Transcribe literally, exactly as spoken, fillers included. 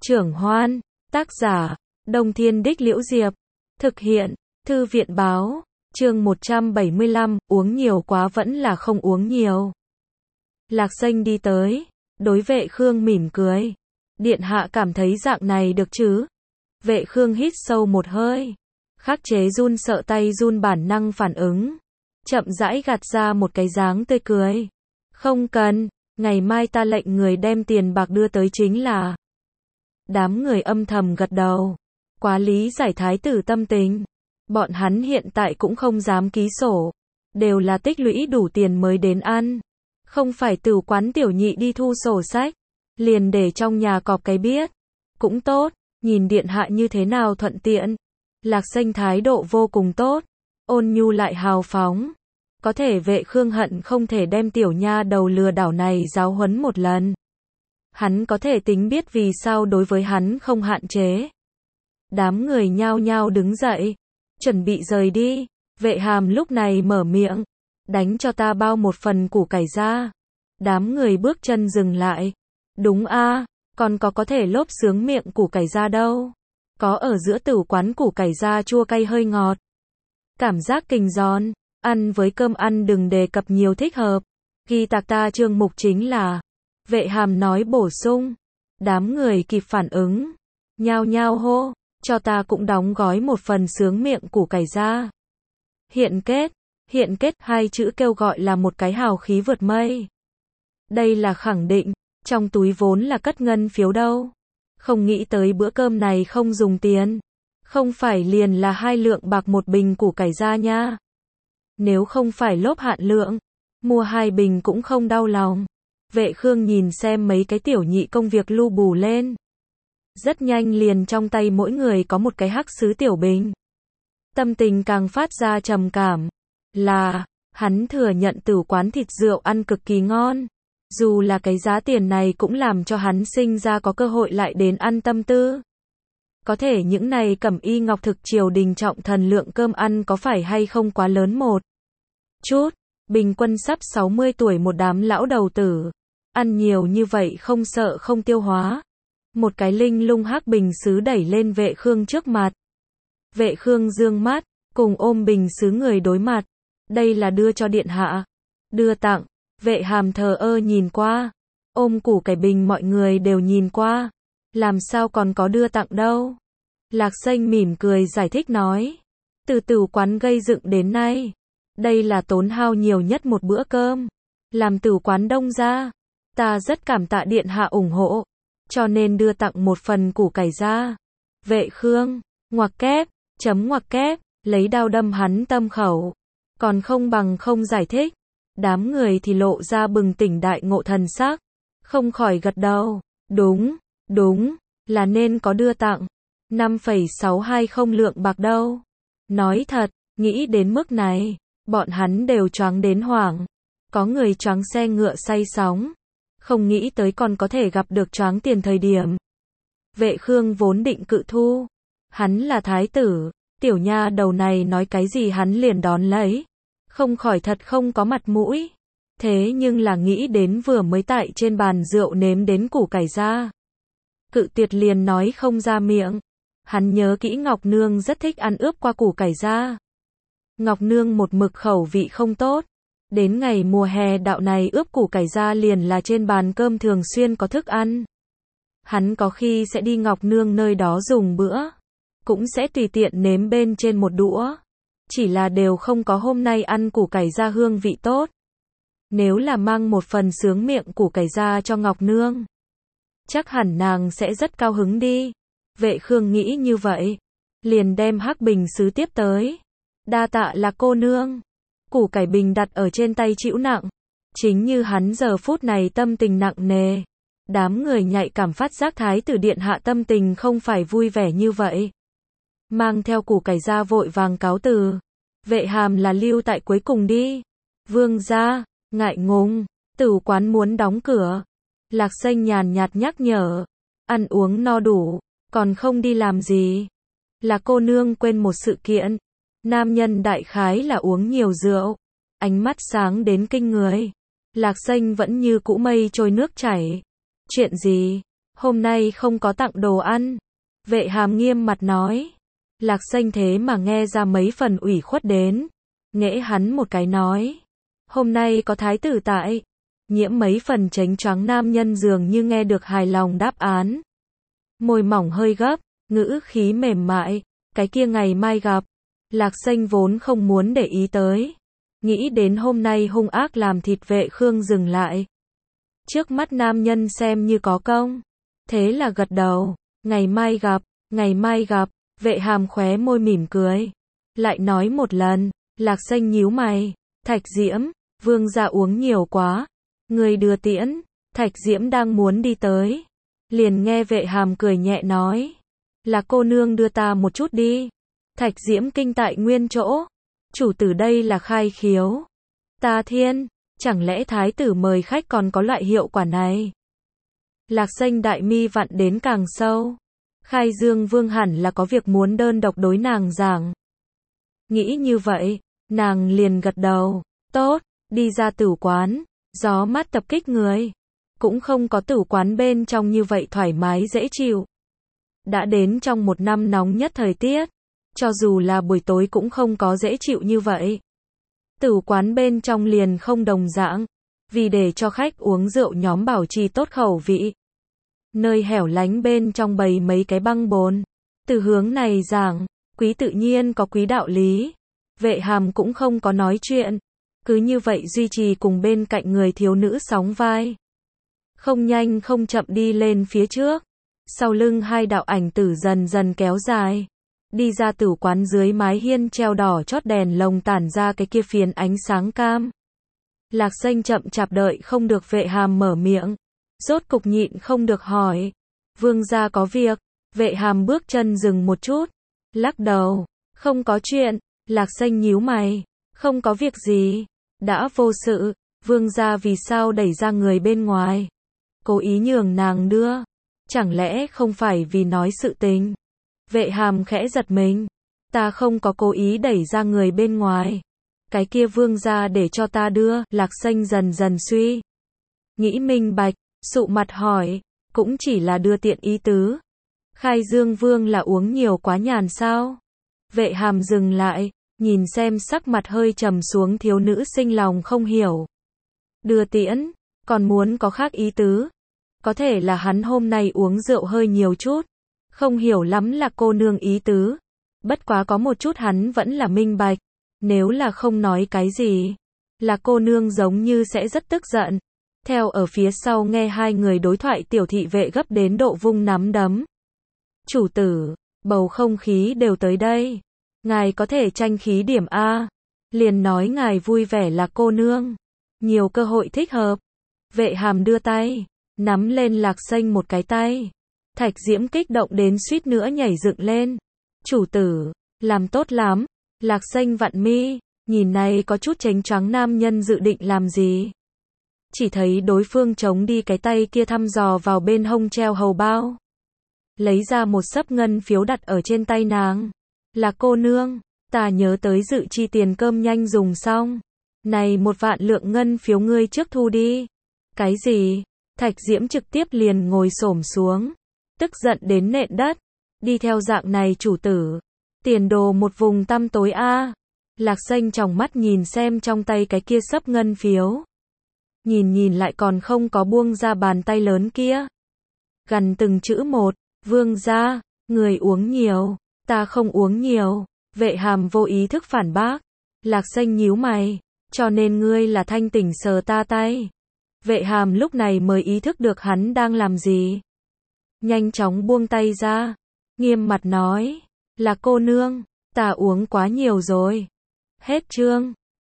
Trưởng Hoan, tác giả, Đông Thiên Đích Liễu Diệp, thực hiện, Thư viện Báo, chương một trăm bảy mươi lăm, uống nhiều quá vẫn là không uống nhiều. Lạc Xanh đi tới, đối Vệ Khương mỉm cười. Điện hạ cảm thấy dạng này được chứ? Vệ Khương hít sâu một hơi, khắc chế run sợ tay run bản năng phản ứng, chậm rãi gạt ra một cái dáng tươi cười. Không cần, ngày mai ta lệnh người đem tiền bạc đưa tới chính là. Đám người âm thầm gật đầu, quá lý giải thái tử tâm tình. Bọn hắn hiện tại cũng không dám ký sổ, đều là tích lũy đủ tiền mới đến ăn. Không phải tửu quán tiểu nhị đi thu sổ sách, liền để trong nhà cọp cái biết. Cũng tốt, nhìn điện hạ như thế nào thuận tiện. Lạc Xanh thái độ vô cùng tốt, ôn nhu lại hào phóng. Có thể Vệ Khương hận không thể đem tiểu nha đầu lừa đảo này giáo huấn một lần. Hắn có thể tính biết vì sao đối với hắn không hạn chế. Đám người nhao nhao đứng dậy, chuẩn bị rời đi. Vệ Hàm lúc này mở miệng, đánh cho ta bao một phần củ cải ra. Đám người bước chân dừng lại. Đúng a, còn có có thể lốp sướng miệng củ cải ra đâu. Có ở giữa tửu quán củ cải ra chua cay hơi ngọt. Cảm giác kinh giòn, ăn với cơm ăn đừng đề cập nhiều thích hợp. Ghi tạc ta chương mục chính là. Vệ Hàm nói bổ sung. Đám người kịp phản ứng, nhao nhao hô, cho ta cũng đóng gói một phần sướng miệng củ cải ra. Hiện kết, hiện kết hai chữ kêu gọi là một cái hào khí vượt mây. Đây là khẳng định, trong túi vốn là cất ngân phiếu đâu. Không nghĩ tới bữa cơm này không dùng tiền. Không phải liền là hai lượng bạc một bình củ cải ra nha. Nếu không phải lốp hạn lượng, mua hai bình cũng không đau lòng. Vệ Khương nhìn xem mấy cái tiểu nhị công việc lu bù lên. Rất nhanh liền trong tay mỗi người có một cái hắc sứ tiểu bình. Tâm tình càng phát ra trầm cảm. Là, hắn thừa nhận tửu quán thịt rượu ăn cực kỳ ngon. Dù là cái giá tiền này cũng làm cho hắn sinh ra có cơ hội lại đến ăn tâm tư. Có thể những này cẩm y ngọc thực triều đình trọng thần lượng cơm ăn có phải hay không quá lớn một chút. Bình quân sắp sáu mươi tuổi một đám lão đầu tử. Ăn nhiều như vậy không sợ không tiêu hóa. Một cái linh lung hắc bình sứ đẩy lên Vệ Khương trước mặt. Vệ Khương dương mắt, cùng ôm bình sứ người đối mặt. Đây là đưa cho điện hạ. Đưa tặng. Vệ Hàm thờ ơ nhìn qua. Ôm củ cải bình mọi người đều nhìn qua. Làm sao còn có đưa tặng đâu. Lạc Xanh mỉm cười giải thích nói. Từ tửu quán gây dựng đến nay. Đây là tốn hao nhiều nhất một bữa cơm. Làm tửu quán đông ra. Ta rất cảm tạ điện hạ ủng hộ. Cho nên đưa tặng một phần củ cải ra. Vệ Khương, ngoặc kép, chấm ngoặc kép, lấy đao đâm hắn tâm khẩu. Còn không bằng không giải thích. Đám người thì lộ ra bừng tỉnh đại ngộ thần sắc. Không khỏi gật đầu. Đúng, đúng, là nên có đưa tặng. năm phẩy sáu hai không lượng bạc đâu. Nói thật, nghĩ đến mức này, bọn hắn đều choáng đến hoảng. Có người choáng xe ngựa say sóng. Không nghĩ tới còn có thể gặp được choáng tiền thời điểm. Vệ Khương vốn định cự thu. Hắn là thái tử, tiểu nha đầu này nói cái gì hắn liền đón lấy. Không khỏi thật không có mặt mũi. Thế nhưng là nghĩ đến vừa mới tại trên bàn rượu nếm đến củ cải ra. Cự tuyệt liền nói không ra miệng. Hắn nhớ kỹ Ngọc Nương rất thích ăn ướp qua củ cải ra. Ngọc Nương một mực khẩu vị không tốt. Đến ngày mùa hè đạo này ướp củ cải ra liền là trên bàn cơm thường xuyên có thức ăn. Hắn có khi sẽ đi Ngọc Nương nơi đó dùng bữa. Cũng sẽ tùy tiện nếm bên trên một đũa. Chỉ là đều không có hôm nay ăn củ cải ra hương vị tốt. Nếu là mang một phần sướng miệng củ cải ra cho Ngọc Nương, chắc hẳn nàng sẽ rất cao hứng đi. Vệ Khương nghĩ như vậy. Liền đem hắc bình sứ tiếp tới. Đa tạ là cô nương. Củ cải bình đặt ở trên tay chịu nặng. Chính như hắn giờ phút này tâm tình nặng nề. Đám người nhạy cảm phát giác thái tử điện hạ tâm tình không phải vui vẻ như vậy. Mang theo củ cải ra vội vàng cáo từ. Vệ Hàm là lưu tại cuối cùng đi. Vương gia, ngại ngùng, tửu quán muốn đóng cửa. Lạc Xanh nhàn nhạt nhắc nhở. Ăn uống no đủ, còn không đi làm gì. Là cô nương quên một sự kiện. Nam nhân đại khái là uống nhiều rượu. Ánh mắt sáng đến kinh người. Lạc Xanh vẫn như cũ mây trôi nước chảy. Chuyện gì? Hôm nay không có tặng đồ ăn. Vệ Hàm nghiêm mặt nói. Lạc Xanh thế mà nghe ra mấy phần ủy khuất đến. Nghễ hắn một cái nói. Hôm nay có thái tử tại. Nhiễm mấy phần chánh choáng nam nhân dường như nghe được hài lòng đáp án. Môi mỏng hơi gấp, ngữ khí mềm mại. Cái kia ngày mai gặp. Lạc Xanh vốn không muốn để ý tới. Nghĩ đến hôm nay hung ác làm thịt Vệ Khương dừng lại. Trước mắt nam nhân xem như có công. Thế là gật đầu. Ngày mai gặp, ngày mai gặp. Vệ Hàm khóe môi mỉm cười. Lại nói một lần. Lạc Xanh nhíu mày. Thạch Diễm, vương gia uống nhiều quá. Người đưa tiễn. Thạch Diễm đang muốn đi tới. Liền nghe Vệ Hàm cười nhẹ nói. Là cô nương đưa ta một chút đi. Thạch Diễm kinh tại nguyên chỗ. Chủ tử đây là khai khiếu. Ta thiên, chẳng lẽ thái tử mời khách còn có loại hiệu quả này? Lạc Xanh đại mi vặn đến càng sâu. Khai Dương Vương hẳn là có việc muốn đơn độc đối nàng giảng. Nghĩ như vậy, nàng liền gật đầu. Tốt, đi ra tử quán. Gió mát tập kích người. Cũng không có tử quán bên trong như vậy thoải mái dễ chịu. Đã đến trong một năm nóng nhất thời tiết. Cho dù là buổi tối cũng không có dễ chịu như vậy. Tử quán bên trong liền không đồng dạng. Vì để cho khách uống rượu nhóm bảo trì tốt khẩu vị. Nơi hẻo lánh bên trong bày mấy cái băng bồn. Từ hướng này giảng, quý tự nhiên có quý đạo lý. Vệ Hàm cũng không có nói chuyện. Cứ như vậy duy trì cùng bên cạnh người thiếu nữ sóng vai. Không nhanh không chậm đi lên phía trước. Sau lưng hai đạo ảnh tử dần dần kéo dài. Đi ra tử quán dưới mái hiên treo đỏ chót đèn lồng tản ra cái kia phiến ánh sáng cam. Lạc Xanh chậm chạp đợi không được Vệ Hàm mở miệng. Rốt cục nhịn không được hỏi. Vương gia có việc. Vệ Hàm bước chân dừng một chút. Lắc đầu. Không có chuyện. Lạc Xanh nhíu mày. Không có việc gì. Đã vô sự. Vương gia vì sao đẩy ra người bên ngoài. Cố ý nhường nàng đưa. Chẳng lẽ không phải vì nói sự tình. Vệ Hàm khẽ giật mình. Ta không có cố ý đẩy ra người bên ngoài. Cái kia vương gia để cho ta đưa. Lạc Xanh dần dần suy. Nghĩ minh bạch. Sụ mặt hỏi. Cũng chỉ là đưa tiện ý tứ. Khai Dương Vương là uống nhiều quá nhàn sao? Vệ Hàm dừng lại. Nhìn xem sắc mặt hơi trầm xuống thiếu nữ sinh lòng không hiểu. Đưa tiễn. Còn muốn có khác ý tứ. Có thể là hắn hôm nay uống rượu hơi nhiều chút. Không hiểu lắm là cô nương ý tứ. Bất quá có một chút hắn vẫn là minh bạch. Nếu là không nói cái gì. Là cô nương giống như sẽ rất tức giận. Theo ở phía sau nghe hai người đối thoại tiểu thị vệ gấp đến độ vung nắm đấm. Chủ tử, bầu không khí đều tới đây. Ngài có thể tranh khí điểm A. Liền nói ngài vui vẻ là cô nương. Nhiều cơ hội thích hợp. Vệ Hàm đưa tay. Nắm lên Lạc Xanh một cái tay. Thạch Diễm kích động đến suýt nữa nhảy dựng lên. Chủ tử, làm tốt lắm. Lạc Xanh vặn mi. Nhìn này có chút chánh choáng nam nhân dự định làm gì. Chỉ thấy đối phương chống đi cái tay kia thăm dò vào bên hông treo hầu bao. Lấy ra một xấp ngân phiếu đặt ở trên tay nàng. Là cô nương, ta nhớ tới dự chi tiền cơm nhanh dùng xong. Này một vạn lượng ngân phiếu ngươi trước thu đi. Cái gì? Thạch Diễm trực tiếp liền ngồi xổm xuống. Tức giận đến nện đất. Đi theo dạng này chủ tử. Tiền đồ một vùng tăm tối a. Lạc Xanh tròng mắt nhìn xem trong tay cái kia xấp ngân phiếu. Nhìn nhìn lại còn không có buông ra bàn tay lớn kia. Gần từng chữ một. Vương gia, người uống nhiều. Ta không uống nhiều. Vệ Hàm vô ý thức phản bác. Lạc Xanh nhíu mày. Cho nên ngươi là thanh tỉnh sờ ta tay. Vệ Hàm lúc này mới ý thức được hắn đang làm gì. Nhanh chóng buông tay ra. Nghiêm mặt nói. Là cô nương. Ta uống quá nhiều rồi. Hết chương.